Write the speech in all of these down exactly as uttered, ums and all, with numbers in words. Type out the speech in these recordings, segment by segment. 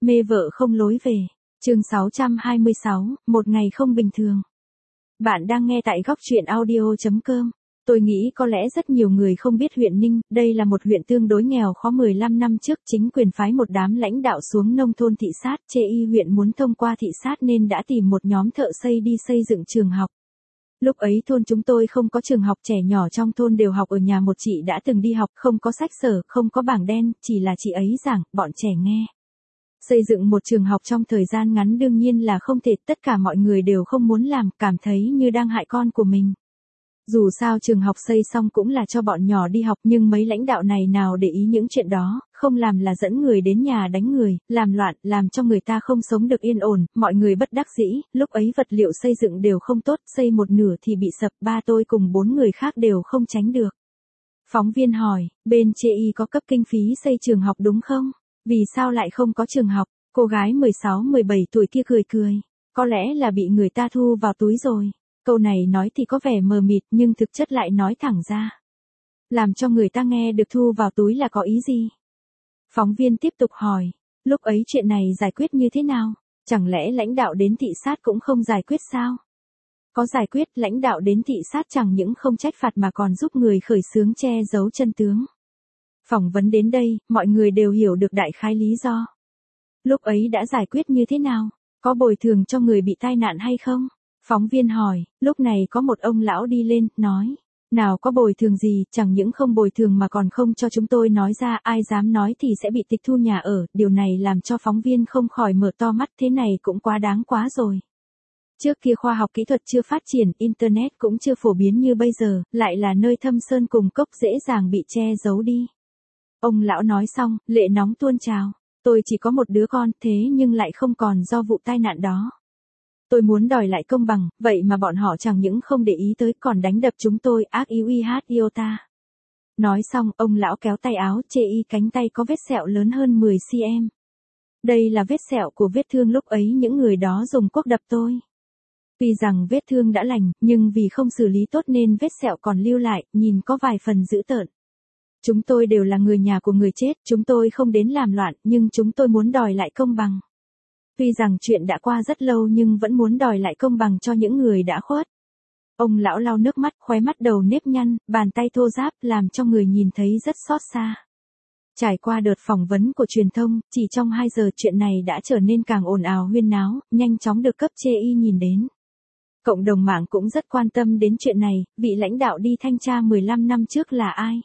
Mê vợ không lối về. Chương sáu trăm hai mươi sáu, một ngày không bình thường. Bạn đang nghe tại góc truyện audio chấm com. Tôi nghĩ có lẽ rất nhiều người không biết huyện Ninh, đây là một huyện tương đối nghèo khó. mười lăm năm trước chính quyền phái một đám lãnh đạo xuống nông thôn thị sát, chê y huyện muốn thông qua thị sát nên đã tìm một nhóm thợ xây đi xây dựng trường học. Lúc ấy thôn chúng tôi không có trường học, trẻ nhỏ trong thôn đều học ở nhà một chị đã từng đi học, không có sách sở, không có bảng đen, chỉ là chị ấy giảng, bọn trẻ nghe. Xây dựng một trường học trong thời gian ngắn đương nhiên là không thể, tất cả mọi người đều không muốn làm, cảm thấy như đang hại con của mình. Dù sao trường học xây xong cũng là cho bọn nhỏ đi học, nhưng mấy lãnh đạo này nào để ý những chuyện đó, không làm là dẫn người đến nhà đánh người, làm loạn, làm cho người ta không sống được yên ổn, mọi người bất đắc dĩ, lúc ấy vật liệu xây dựng đều không tốt, xây một nửa thì bị sập, ba tôi cùng bốn người khác đều không tránh được. Phóng viên hỏi, bên chê y có cấp kinh phí xây trường học đúng không? Vì sao lại không có trường học? Cô gái mười sáu mười bảy tuổi kia cười cười, có lẽ là bị người ta thu vào túi rồi. Câu này nói thì có vẻ mờ mịt nhưng thực chất lại nói thẳng ra. Làm cho người ta nghe được thu vào túi là có ý gì? Phóng viên tiếp tục hỏi, lúc ấy chuyện này giải quyết như thế nào? Chẳng lẽ lãnh đạo đến thị sát cũng không giải quyết sao? Có giải quyết, lãnh đạo đến thị sát chẳng những không trách phạt mà còn giúp người khởi xướng che giấu chân tướng. Phỏng vấn đến đây, mọi người đều hiểu được đại khái lý do. Lúc ấy đã giải quyết như thế nào? Có bồi thường cho người bị tai nạn hay không? Phóng viên hỏi, lúc này có một ông lão đi lên, nói, nào có bồi thường gì, chẳng những không bồi thường mà còn không cho chúng tôi nói ra, ai dám nói thì sẽ bị tịch thu nhà ở, điều này làm cho phóng viên không khỏi mở to mắt, thế này cũng quá đáng quá rồi. Trước kia khoa học kỹ thuật chưa phát triển, Internet cũng chưa phổ biến như bây giờ, lại là nơi thâm sơn cùng cốc dễ dàng bị che giấu đi. Ông lão nói xong, lệ nóng tuôn trào, tôi chỉ có một đứa con, thế nhưng lại không còn do vụ tai nạn đó. Tôi muốn đòi lại công bằng, vậy mà bọn họ chẳng những không để ý tới còn đánh đập chúng tôi, ác yêu y hát iota. Nói xong, ông lão kéo tay áo, chê y cánh tay có vết sẹo lớn hơn mười xăng-ti-mét. Đây là vết sẹo của vết thương lúc ấy những người đó dùng cuốc đập tôi. Tuy rằng vết thương đã lành, nhưng vì không xử lý tốt nên vết sẹo còn lưu lại, nhìn có vài phần dữ tợn. Chúng tôi đều là người nhà của người chết, chúng tôi không đến làm loạn, nhưng chúng tôi muốn đòi lại công bằng. Tuy rằng chuyện đã qua rất lâu nhưng vẫn muốn đòi lại công bằng cho những người đã khuất. Ông lão lau nước mắt, khóe mắt đầu nếp nhăn, bàn tay thô ráp làm cho người nhìn thấy rất xót xa. Trải qua đợt phỏng vấn của truyền thông, chỉ trong hai giờ chuyện này đã trở nên càng ồn ào huyên náo, nhanh chóng được cấp chê y nhìn đến. Cộng đồng mạng cũng rất quan tâm đến chuyện này, vị lãnh đạo đi thanh tra mười lăm năm trước là ai?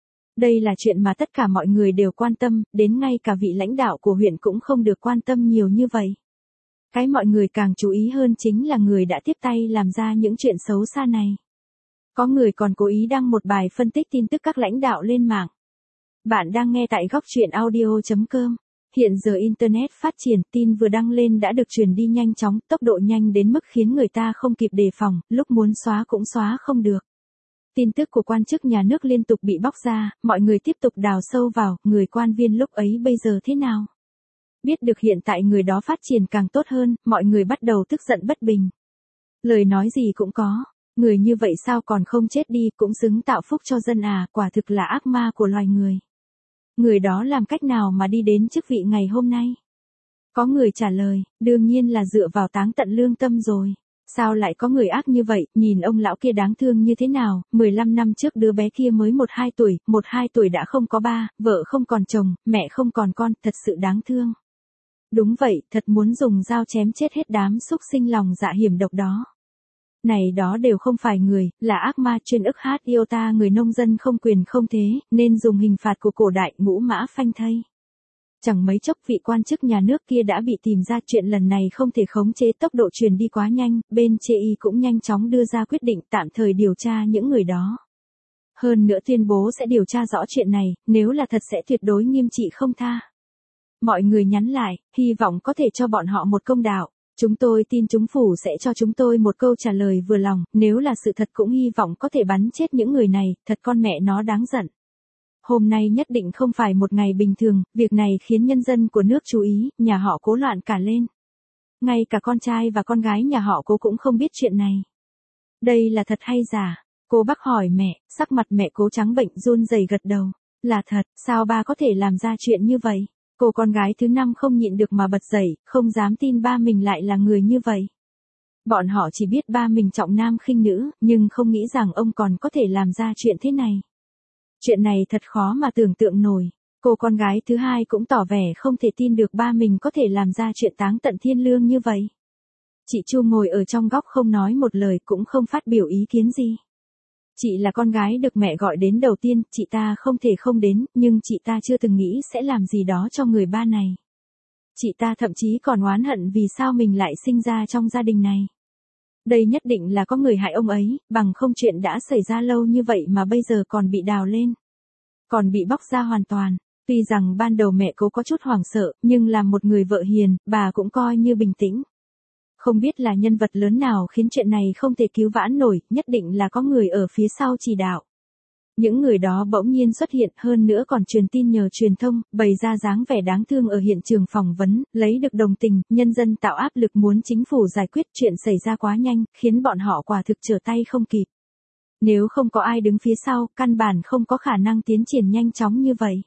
Đây là chuyện mà tất cả mọi người đều quan tâm, đến ngay cả vị lãnh đạo của huyện cũng không được quan tâm nhiều như vậy. Cái mọi người càng chú ý hơn chính là người đã tiếp tay làm ra những chuyện xấu xa này. Có người còn cố ý đăng một bài phân tích tin tức các lãnh đạo lên mạng. Bạn đang nghe tại góc truyện audio chấm com. Hiện giờ Internet phát triển, tin vừa đăng lên đã được truyền đi nhanh chóng, tốc độ nhanh đến mức khiến người ta không kịp đề phòng, lúc muốn xóa cũng xóa không được. Tin tức của quan chức nhà nước liên tục bị bóc ra, mọi người tiếp tục đào sâu vào, người quan viên lúc ấy bây giờ thế nào? Biết được hiện tại người đó phát triển càng tốt hơn, mọi người bắt đầu tức giận bất bình. Lời nói gì cũng có, người như vậy sao còn không chết đi, cũng xứng tạo phúc cho dân à, quả thực là ác ma của loài người. Người đó làm cách nào mà đi đến chức vị ngày hôm nay? Có người trả lời, đương nhiên là dựa vào táng tận lương tâm rồi. Sao lại có người ác như vậy, nhìn ông lão kia đáng thương như thế nào, mười lăm năm trước đứa bé kia mới một hai tuổi, một hai tuổi đã không có ba, vợ không còn chồng, mẹ không còn con, thật sự đáng thương. Đúng vậy, thật muốn dùng dao chém chết hết đám súc sinh lòng dạ hiểm độc đó. Này đó đều không phải người, là ác ma chuyên ức hát iota, người nông dân không quyền không thế, nên dùng hình phạt của cổ đại ngũ mã phanh thây. Chẳng mấy chốc vị quan chức nhà nước kia đã bị tìm ra, chuyện lần này không thể khống chế, tốc độ truyền đi quá nhanh, bên chê y cũng nhanh chóng đưa ra quyết định tạm thời điều tra những người đó. Hơn nữa tuyên bố sẽ điều tra rõ chuyện này, nếu là thật sẽ tuyệt đối nghiêm trị không tha. Mọi người nhắn lại, hy vọng có thể cho bọn họ một công đạo. Chúng tôi tin chính phủ sẽ cho chúng tôi một câu trả lời vừa lòng, nếu là sự thật cũng hy vọng có thể bắn chết những người này, thật con mẹ nó đáng giận. Hôm nay nhất định không phải một ngày bình thường, việc này khiến nhân dân của nước chú ý, nhà họ Cố loạn cả lên. Ngay cả con trai và con gái nhà họ Cố cũng không biết chuyện này. Đây là thật hay giả? Cô bác hỏi mẹ, sắc mặt mẹ Cố trắng bệnh run rẩy gật đầu. Là thật, sao ba có thể làm ra chuyện như vậy? Cô con gái thứ năm không nhịn được mà bật dậy, không dám tin ba mình lại là người như vậy. Bọn họ chỉ biết ba mình trọng nam khinh nữ, nhưng không nghĩ rằng ông còn có thể làm ra chuyện thế này. Chuyện này thật khó mà tưởng tượng nổi. Cô con gái thứ hai cũng tỏ vẻ không thể tin được ba mình có thể làm ra chuyện táng tận thiên lương như vậy. Chị Chu ngồi ở trong góc không nói một lời cũng không phát biểu ý kiến gì. Chị là con gái được mẹ gọi đến đầu tiên, chị ta không thể không đến, nhưng chị ta chưa từng nghĩ sẽ làm gì đó cho người ba này. Chị ta thậm chí còn oán hận vì sao mình lại sinh ra trong gia đình này. Đây nhất định là có người hại ông ấy, bằng không chuyện đã xảy ra lâu như vậy mà bây giờ còn bị đào lên. Còn bị bóc ra hoàn toàn. Tuy rằng ban đầu mẹ cô có chút hoảng sợ, nhưng làm một người vợ hiền, bà cũng coi như bình tĩnh. Không biết là nhân vật lớn nào khiến chuyện này không thể cứu vãn nổi, nhất định là có người ở phía sau chỉ đạo. Những người đó bỗng nhiên xuất hiện hơn nữa còn truyền tin nhờ truyền thông, bày ra dáng vẻ đáng thương ở hiện trường phỏng vấn, lấy được đồng tình, nhân dân tạo áp lực muốn chính phủ giải quyết chuyện xảy ra quá nhanh, khiến bọn họ quả thực trở tay không kịp. Nếu không có ai đứng phía sau, căn bản không có khả năng tiến triển nhanh chóng như vậy.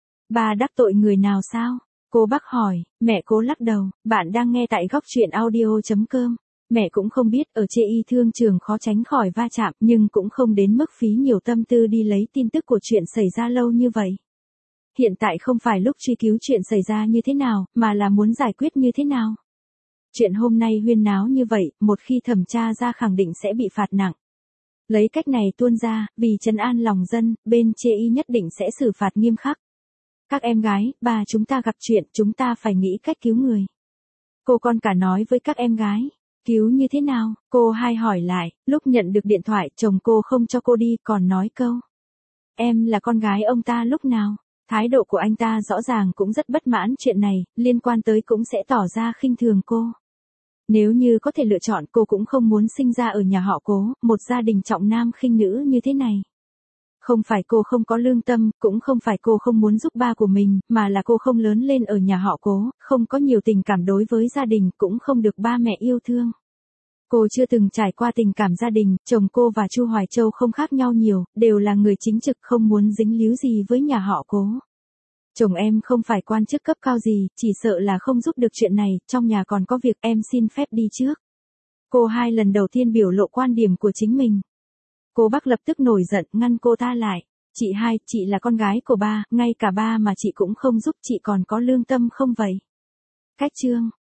Bà đắc tội người nào sao? Cô bác hỏi, mẹ cố lắc đầu, bạn đang nghe tại góc truyện audio chấm com. Mẹ cũng không biết ở chê y thương trường khó tránh khỏi va chạm nhưng cũng không đến mức phí nhiều tâm tư đi lấy tin tức của chuyện xảy ra lâu như vậy. Hiện tại không phải lúc truy cứu chuyện xảy ra như thế nào, mà là muốn giải quyết như thế nào. Chuyện hôm nay huyên náo như vậy, một khi thẩm tra ra khẳng định sẽ bị phạt nặng. Lấy cách này tuôn ra, vì trấn an lòng dân, bên chê y nhất định sẽ xử phạt nghiêm khắc. Các em gái, bà chúng ta gặp chuyện, chúng ta phải nghĩ cách cứu người. Cô con cả nói với các em gái. Cứu như thế nào? Cô hai hỏi lại, lúc nhận được điện thoại, chồng cô không cho cô đi, còn nói câu. Em là con gái ông ta lúc nào? Thái độ của anh ta rõ ràng cũng rất bất mãn chuyện này, liên quan tới cũng sẽ tỏ ra khinh thường cô. Nếu như có thể lựa chọn cô cũng không muốn sinh ra ở nhà họ Cố, một gia đình trọng nam khinh nữ như thế này. Không phải cô không có lương tâm, cũng không phải cô không muốn giúp ba của mình, mà là cô không lớn lên ở nhà họ Cố, không có nhiều tình cảm đối với gia đình, cũng không được ba mẹ yêu thương. Cô chưa từng trải qua tình cảm gia đình, chồng cô và Chu Hoài Châu không khác nhau nhiều, đều là người chính trực không muốn dính líu gì với nhà họ Cố. Chồng em không phải quan chức cấp cao gì, chỉ sợ là không giúp được chuyện này, trong nhà còn có việc em xin phép đi trước. Cô hai lần đầu tiên biểu lộ quan điểm của chính mình. Cô bác lập tức nổi giận, ngăn cô ta lại. Chị hai, chị là con gái của ba, ngay cả ba mà chị cũng không giúp, chị còn có lương tâm không vậy? Cách chương.